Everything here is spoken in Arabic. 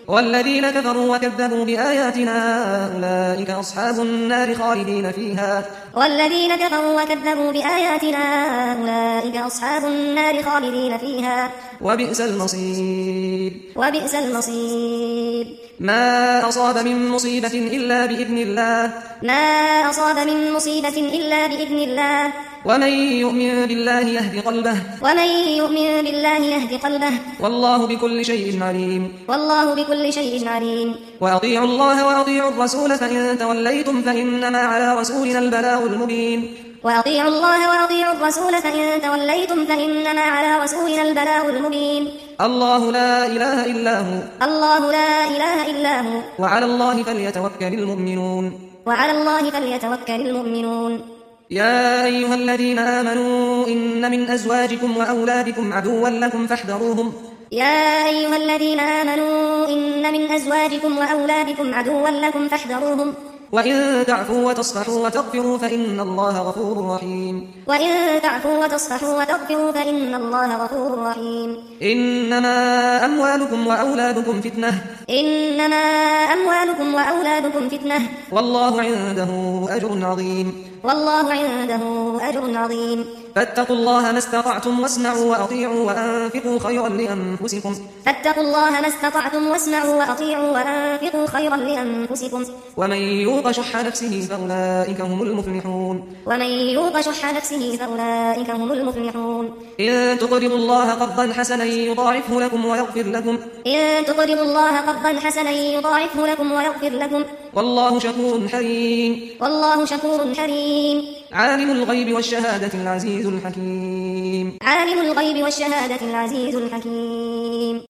والذين كفروا وكذبوا بآياتنا أولئك أصحاب النار خالدين فيها. والذين كفروا وكذبوا بآياتنا أولئك أصحاب النار خالدين فيها. وبئس المصير. وبئس المصير. ما أصاب من مصيبة إلا بإذن الله. ما أصاب من مصيبة إلا بإذن الله. ومن يؤمن بالله يهد قلبه. ومن يؤمن بالله يهد قلبه. والله بكل شيء عليم. والله بكل شيء عليم. وأطيعوا الله وأطيعوا الرسول فإن توليتم فإنما على رسولنا البلاغ المبين. وأطيعوا الله وأطيعوا الرسول فإن توليتم فإنما على رسولنا البلاغ المبين. الله لا إله إلا هو. الله لا إله إلا هو. وعلى الله فليتوكل المؤمنون. وعلى الله فليتوكل المؤمنون. يا أيها الذين آمنوا إن من أزواجكم وأولادكم عدوا لكم فاحذروهم. يا أيها الذين آمنوا إن من أزواجكم وأولادكم عدوا لكم فاحذروهم. وإن تعفوا وتصفحوا وتغفروا فإن الله غفور رحيم. وإن تعفوا وتصفحوا وتغفروا فإن الله غفور رحيم. إنما أموالكم وأولادكم فتنة. إنما أموالكم وأولادكم فتنة. والله عنده أجر عظيم. والله عنده أجر عظيم. فاتقوا الله ما استطعتم واسمعوا وأطيعوا وأنفقوا خيرا لأنفسكم. فاتقوا الله ما استطعتم واسمعوا وأطيعوا وأنفقوا خيرا لأنفسكم. ومن يوق شح نفسه فأولئك هم المفلحون. ومن يوق شح نفسه فأولئك هم المفلحون. إن تقرضوا الله قرضا حسنا يضاعفه لكم ويغفر لكم. إن تقرضوا الله قرضا حسنا يضاعفه لكم ويغفر لكم. والله شكور حليم. والله شكور حليم. عالم الغيب والشهادة العزيز الحكيم. عالم الغيب والشهادة العزيز الحكيم.